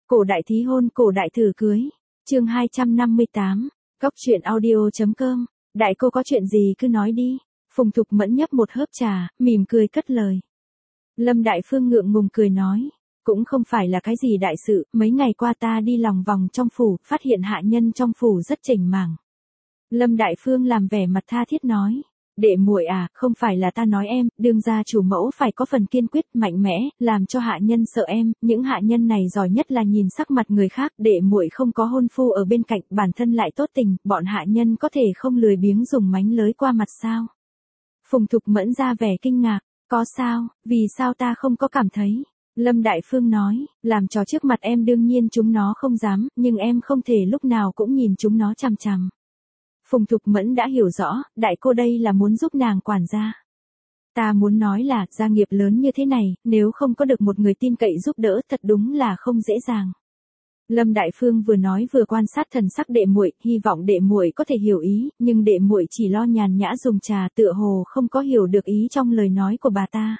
Cổ đại thí hôn, cổ đại thử cưới. Chương 258. Góc truyện audio.com. Đại cô có chuyện gì cứ nói đi. Phùng Thục Mẫn nhấp một hớp trà, mỉm cười cất lời. Lâm Đại Phương ngượng ngùng cười nói, cũng không phải là cái gì đại sự, mấy ngày qua ta đi lòng vòng trong phủ, phát hiện hạ nhân trong phủ rất chỉnh mảng. Lâm Đại Phương làm vẻ mặt tha thiết nói, đệ muội à, không phải là ta nói em, đương gia chủ mẫu phải có phần kiên quyết, mạnh mẽ, làm cho hạ nhân sợ em, những hạ nhân này giỏi nhất là nhìn sắc mặt người khác, đệ muội không có hôn phu ở bên cạnh, bản thân lại tốt tình, bọn hạ nhân có thể không lười biếng dùng mánh lới qua mặt sao? Phùng Thục Mẫn ra vẻ kinh ngạc, có sao, vì sao ta không có cảm thấy? Lâm Đại Phương nói, làm trò trước mặt em đương nhiên chúng nó không dám, nhưng em không thể lúc nào cũng nhìn chúng nó chằm chằm. Phùng Thục Mẫn đã hiểu rõ, đại cô đây là muốn giúp nàng quản gia. Ta muốn nói là, gia nghiệp lớn như thế này, nếu không có được một người tin cậy giúp đỡ thật đúng là không dễ dàng. Lâm Đại Phương vừa nói vừa quan sát thần sắc đệ muội, hy vọng đệ muội có thể hiểu ý, nhưng đệ muội chỉ lo nhàn nhã dùng trà tựa hồ không có hiểu được ý trong lời nói của bà ta.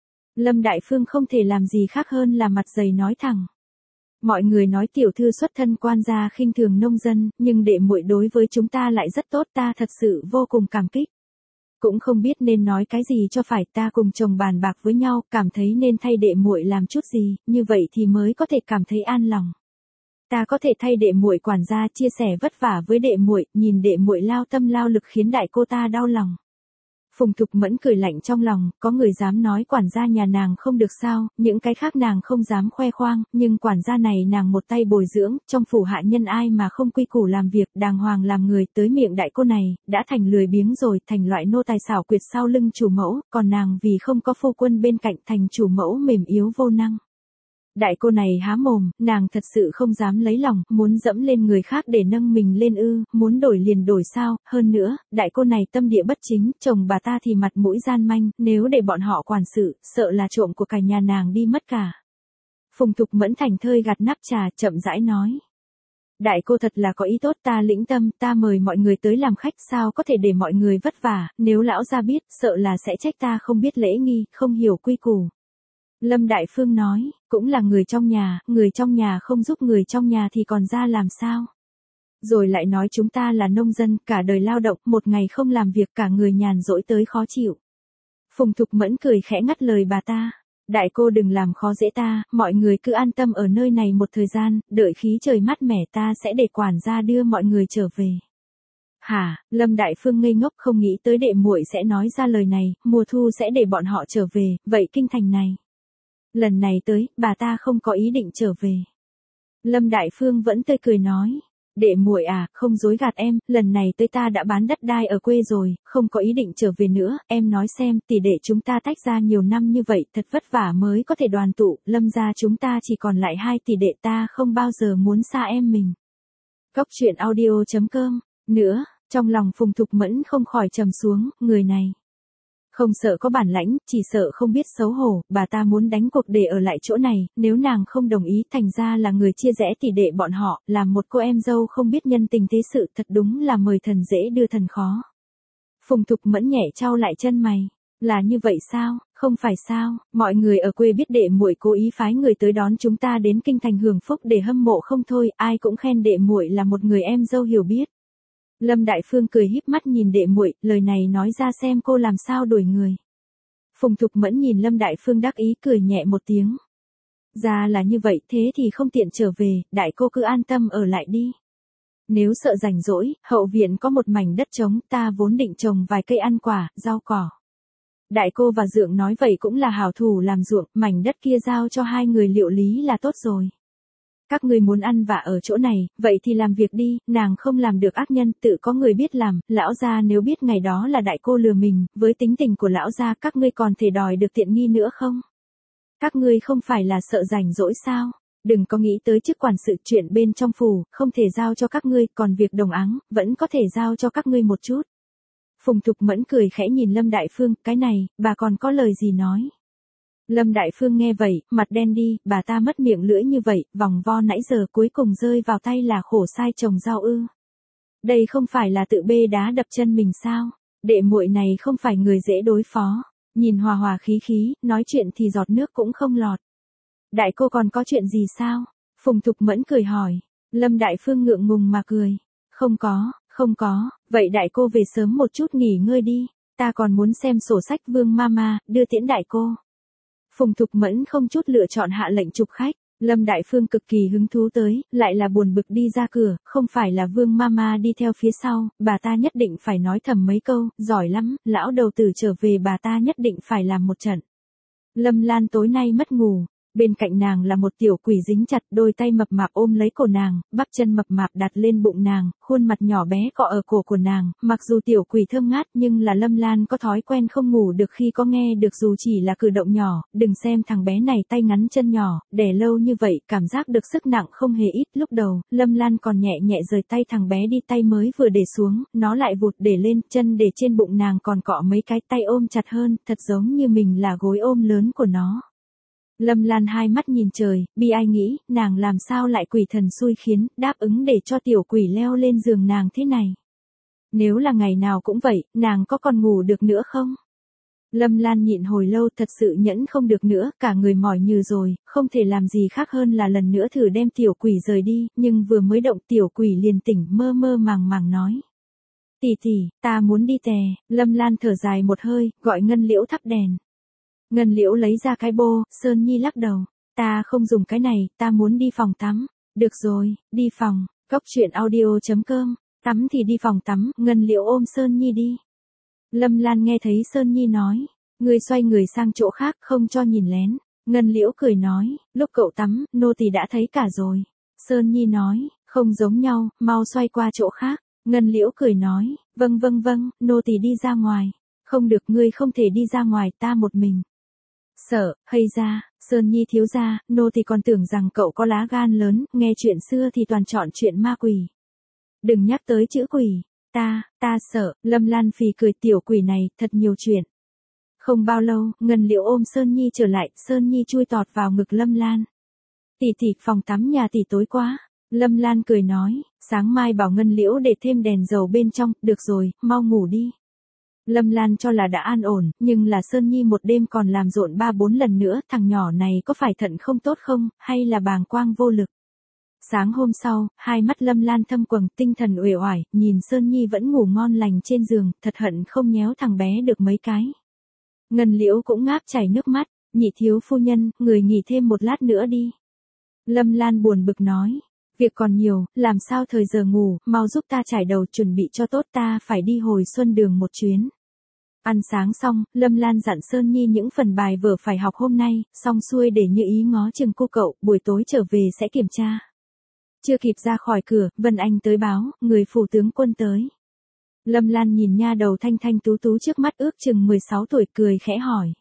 Lâm Đại Phương không thể làm gì khác hơn là mặt dày nói thẳng. Mọi người nói tiểu thư xuất thân quan gia khinh thường nông dân, nhưng đệ muội đối với chúng ta lại rất tốt, ta thật sự vô cùng cảm kích. Cũng không biết nên nói cái gì cho phải, ta cùng chồng bàn bạc với nhau, cảm thấy nên thay đệ muội làm chút gì, như vậy thì mới có thể cảm thấy an lòng. Ta có thể thay đệ muội quản gia chia sẻ vất vả với đệ muội, nhìn đệ muội lao tâm lao lực khiến đại cô ta đau lòng. Phùng Thục Mẫn cười lạnh trong lòng, có người dám nói quản gia nhà nàng không được sao, những cái khác nàng không dám khoe khoang, nhưng quản gia này nàng một tay bồi dưỡng, trong phủ hạ nhân ai mà không quy củ làm việc, đàng hoàng làm người, tới miệng đại cô này, đã thành lười biếng rồi, thành loại nô tài xảo quyệt sau lưng chủ mẫu, còn nàng vì không có phu quân bên cạnh thành chủ mẫu mềm yếu vô năng. Đại cô này há mồm, nàng thật sự không dám lấy lòng, muốn dẫm lên người khác để nâng mình lên ư, muốn đổi liền đổi sao, hơn nữa, đại cô này tâm địa bất chính, chồng bà ta thì mặt mũi gian manh, nếu để bọn họ quản sự, sợ là trộm của cả nhà nàng đi mất cả. Phùng Thục Mẫn thành thơi gạt nắp trà, chậm rãi nói. Đại cô thật là có ý tốt, ta lĩnh tâm, ta mời mọi người tới làm khách, sao có thể để mọi người vất vả, nếu lão gia biết, sợ là sẽ trách ta không biết lễ nghi, không hiểu quy củ. Lâm Đại Phương nói, cũng là người trong nhà không giúp người trong nhà thì còn ra làm sao? Rồi lại nói chúng ta là nông dân, cả đời lao động, một ngày không làm việc cả người nhàn rỗi tới khó chịu. Phùng Thục Mẫn cười khẽ ngắt lời bà ta. Đại cô đừng làm khó dễ ta, mọi người cứ an tâm ở nơi này một thời gian, đợi khí trời mát mẻ ta sẽ để quản gia đưa mọi người trở về. Hả, Lâm Đại Phương ngây ngốc không nghĩ tới đệ muội sẽ nói ra lời này, mùa thu sẽ để bọn họ trở về, vậy kinh thành này. Lần này tới, bà ta không có ý định trở về. Lâm Đại Phương vẫn tươi cười nói, đệ muội à, không dối gạt em, lần này tới ta đã bán đất đai ở quê rồi, không có ý định trở về nữa, em nói xem, tỷ đệ chúng ta tách ra nhiều năm như vậy, thật vất vả mới có thể đoàn tụ, Lâm gia chúng ta chỉ còn lại 2 tỷ đệ, ta không bao giờ muốn xa em mình. Góc truyện audio.com. Nữa, trong lòng Phùng Thục Mẫn không khỏi trầm xuống, người này không sợ có bản lãnh, chỉ sợ không biết xấu hổ, bà ta muốn đánh cuộc để ở lại chỗ này, nếu nàng không đồng ý thành ra là người chia rẽ tỷ đệ bọn họ, làm một cô em dâu không biết nhân tình thế sự, thật đúng là mời thần dễ đưa thần khó. Phùng Thục Mẫn nhẹ chau lại chân mày, là như vậy sao, không phải sao, mọi người ở quê biết đệ muội cố ý phái người tới đón chúng ta đến kinh thành hưởng phúc để hâm mộ không thôi, ai cũng khen đệ muội là một người em dâu hiểu biết. Lâm Đại Phương cười híp mắt nhìn đệ muội, lời này nói ra xem cô làm sao đuổi người. Phùng Thục Mẫn nhìn Lâm Đại Phương đắc ý cười nhẹ một tiếng. Ra là như vậy, thế thì không tiện trở về, đại cô cứ an tâm ở lại đi. Nếu sợ rảnh rỗi, hậu viện có một mảnh đất trống, ta vốn định trồng vài cây ăn quả, rau cỏ. Đại cô và Dượng nói vậy cũng là hảo thủ làm ruộng, mảnh đất kia giao cho 2 người liệu lý là tốt rồi. Các ngươi muốn ăn vạ ở chỗ này, vậy thì làm việc đi, nàng không làm được ác nhân, tự có người biết làm, lão gia nếu biết ngày đó là đại cô lừa mình, với tính tình của lão gia các ngươi còn thể đòi được tiện nghi nữa không? Các ngươi không phải là sợ rảnh rỗi sao? Đừng có nghĩ tới chức quản sự, chuyện bên trong phủ, không thể giao cho các ngươi, còn việc đồng áng, vẫn có thể giao cho các ngươi một chút. Phùng Thục Mẫn cười khẽ nhìn Lâm Đại Phương, cái này, bà còn có lời gì nói? Lâm Đại Phương nghe vậy, mặt đen đi, bà ta mất miệng lưỡi như vậy, vòng vo nãy giờ cuối cùng rơi vào tay là khổ sai trồng rau ư. Đây không phải là tự bê đá đập chân mình sao? Đệ muội này không phải người dễ đối phó. Nhìn hòa hòa khí khí, nói chuyện thì giọt nước cũng không lọt. Đại cô còn có chuyện gì sao? Phùng Thục Mẫn cười hỏi. Lâm Đại Phương ngượng ngùng mà cười. Không có, vậy đại cô về sớm một chút nghỉ ngơi đi, ta còn muốn xem sổ sách Vương Mama, đưa tiễn đại cô. Phùng Thục Mẫn không chút lựa chọn hạ lệnh chụp khách. Lâm Đại Phương cực kỳ hứng thú tới, lại là buồn bực đi ra cửa, không phải là Vương Mama đi theo phía sau, bà ta nhất định phải nói thầm mấy câu, giỏi lắm, lão đầu tử trở về bà ta nhất định phải làm một trận. Lâm Lan tối nay mất ngủ, bên cạnh nàng là một tiểu quỷ dính chặt, đôi tay mập mạp ôm lấy cổ nàng, bắp chân mập mạp đặt lên bụng nàng, khuôn mặt nhỏ bé cọ ở cổ của nàng, mặc dù tiểu quỷ thơm ngát nhưng là Lâm Lan có thói quen không ngủ được khi có nghe được dù chỉ là cử động nhỏ, đừng xem thằng bé này tay ngắn chân nhỏ, đè lâu như vậy, cảm giác được sức nặng không hề ít. Lúc đầu, Lâm Lan còn nhẹ nhẹ rời tay thằng bé đi, tay mới vừa để xuống, nó lại vụt để lên, chân để trên bụng nàng còn cọ mấy cái, tay ôm chặt hơn, thật giống như mình là gối ôm lớn của nó. Lâm Lan hai mắt nhìn trời, bi ai nghĩ, nàng làm sao lại quỷ thần xui khiến, đáp ứng để cho tiểu quỷ leo lên giường nàng thế này. Nếu là ngày nào cũng vậy, nàng có còn ngủ được nữa không? Lâm Lan nhịn hồi lâu, thật sự nhẫn không được nữa, cả người mỏi nhừ rồi, không thể làm gì khác hơn là lần nữa thử đem tiểu quỷ rời đi, nhưng vừa mới động tiểu quỷ liền tỉnh, mơ mơ màng màng nói. Tỷ tỷ, ta muốn đi tè. Lâm Lan thở dài một hơi, gọi Ngân Liễu thắp đèn. Ngân Liễu lấy ra cái bô, Sơn Nhi lắc đầu. Ta không dùng cái này, ta muốn đi phòng tắm. Được rồi, đi phòng. Cốc truyện audio.com. Tắm thì đi phòng tắm, Ngân Liễu ôm Sơn Nhi đi. Lâm Lan nghe thấy Sơn Nhi nói. Người xoay người sang chỗ khác, không cho nhìn lén. Ngân Liễu cười nói, lúc cậu tắm, nô tỳ đã thấy cả rồi. Sơn Nhi nói, không giống nhau, mau xoay qua chỗ khác. Ngân Liễu cười nói, vâng, nô tỳ đi ra ngoài. Không được, ngươi không thể đi ra ngoài, ta một mình. Sợ, hay ra, Sơn Nhi thiếu gia, nô tỳ còn tưởng rằng cậu có lá gan lớn, nghe chuyện xưa thì toàn chọn chuyện ma quỷ. Đừng nhắc tới chữ quỷ, ta sợ. Lâm Lan phì cười, tiểu quỷ này, thật nhiều chuyện. Không bao lâu, Ngân Liễu ôm Sơn Nhi trở lại, Sơn Nhi chui tọt vào ngực Lâm Lan. Tỷ, phòng tắm nhà tỷ tối quá. Lâm Lan cười nói, sáng mai bảo Ngân Liễu để thêm đèn dầu bên trong, được rồi, mau ngủ đi. Lâm Lan cho là đã an ổn, nhưng là Sơn Nhi một đêm còn làm rộn 3-4 lần nữa, thằng nhỏ này có phải thận không tốt không, hay là bàng quang vô lực. Sáng hôm sau, hai mắt Lâm Lan thâm quầng, tinh thần uể oải, nhìn Sơn Nhi vẫn ngủ ngon lành trên giường, thật hận không nhéo thằng bé được mấy cái. Ngân Liễu cũng ngáp chảy nước mắt, nhị thiếu phu nhân, người nghỉ thêm một lát nữa đi. Lâm Lan buồn bực nói. Việc còn nhiều, làm sao thời giờ ngủ, mau giúp ta trải đầu chuẩn bị cho tốt, ta phải đi hồi xuân đường một chuyến. Ăn sáng xong, Lâm Lan dặn Sơn Nhi những phần bài vở phải học hôm nay, xong xuôi để như ý ngó chừng cô cậu, buổi tối trở về sẽ kiểm tra. Chưa kịp ra khỏi cửa, Vân Anh tới báo, người phủ tướng quân tới. Lâm Lan nhìn nha đầu thanh thanh tú tú trước mắt ước chừng 16 tuổi, cười khẽ hỏi.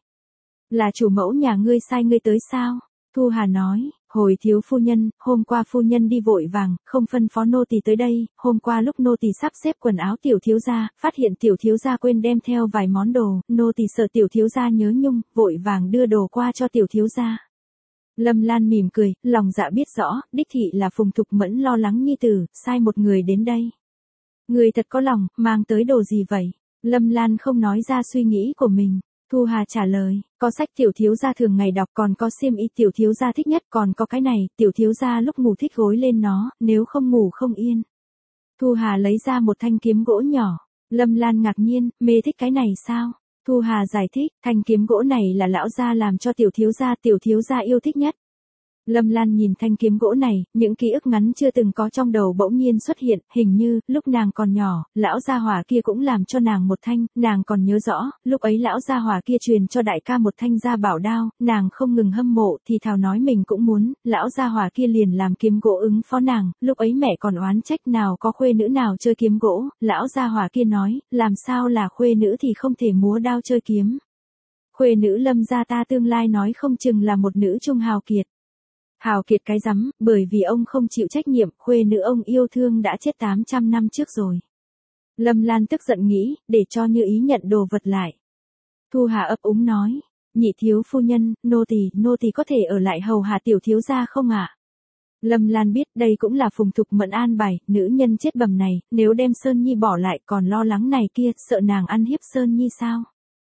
Là chủ mẫu nhà ngươi sai ngươi tới sao? Thu Hà nói, hồi thiếu phu nhân, hôm qua phu nhân đi vội vàng, không phân phó nô tỳ tới đây, hôm qua lúc nô tỳ sắp xếp quần áo tiểu thiếu gia, phát hiện tiểu thiếu gia quên đem theo vài món đồ, nô tỳ sợ tiểu thiếu gia nhớ nhung, vội vàng đưa đồ qua cho tiểu thiếu gia. Lâm Lan mỉm cười, lòng dạ biết rõ, đích thị là Phùng Thục Mẫn lo lắng nhi tử, sai một người đến đây. Người thật có lòng, mang tới đồ gì vậy? Lâm Lan không nói ra suy nghĩ của mình. Thu Hà trả lời, có sách tiểu thiếu gia thường ngày đọc, còn có xiêm y tiểu thiếu gia thích nhất, còn có cái này, tiểu thiếu gia lúc ngủ thích gối lên nó, nếu không ngủ không yên. Thu Hà lấy ra một thanh kiếm gỗ nhỏ. Lâm Lan ngạc nhiên, mê thích cái này sao? Thu Hà giải thích, thanh kiếm gỗ này là lão gia làm cho tiểu thiếu gia yêu thích nhất. Lâm Lan nhìn thanh kiếm gỗ này, những ký ức ngắn chưa từng có trong đầu bỗng nhiên xuất hiện, hình như, lúc nàng còn nhỏ, lão gia hỏa kia cũng làm cho nàng một thanh, nàng còn nhớ rõ, lúc ấy lão gia hỏa kia truyền cho đại ca một thanh gia bảo đao, nàng không ngừng hâm mộ, thì thào nói mình cũng muốn, lão gia hỏa kia liền làm kiếm gỗ ứng phó nàng, lúc ấy mẹ còn oán trách nào có khuê nữ nào chơi kiếm gỗ, lão gia hỏa kia nói, làm sao là khuê nữ thì không thể múa đao chơi kiếm. Khuê nữ Lâm gia ta tương lai nói không chừng là một nữ trung hào kiệt. Hào kiệt cái rắm, bởi vì ông không chịu trách nhiệm, khuê nữ ông yêu thương đã chết 800 năm trước rồi. Lâm Lan tức giận nghĩ, để cho Như Ý nhận đồ vật lại. Thu Hà ấp úng nói, nhị thiếu phu nhân, nô tỳ có thể ở lại hầu hạ tiểu thiếu gia không ạ? Lâm Lan biết đây cũng là Phùng Thục Mẫn an bài, nữ nhân chết bầm này, nếu đem Sơn Nhi bỏ lại còn lo lắng này kia, sợ nàng ăn hiếp Sơn Nhi sao?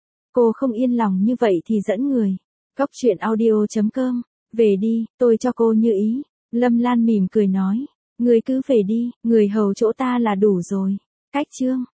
Cô không yên lòng như vậy thì dẫn người. Cốc truyện audio.com. Về đi, tôi cho cô Như Ý. Lâm Lan mỉm cười nói, người cứ về đi, người hầu chỗ ta là đủ rồi. Cách chương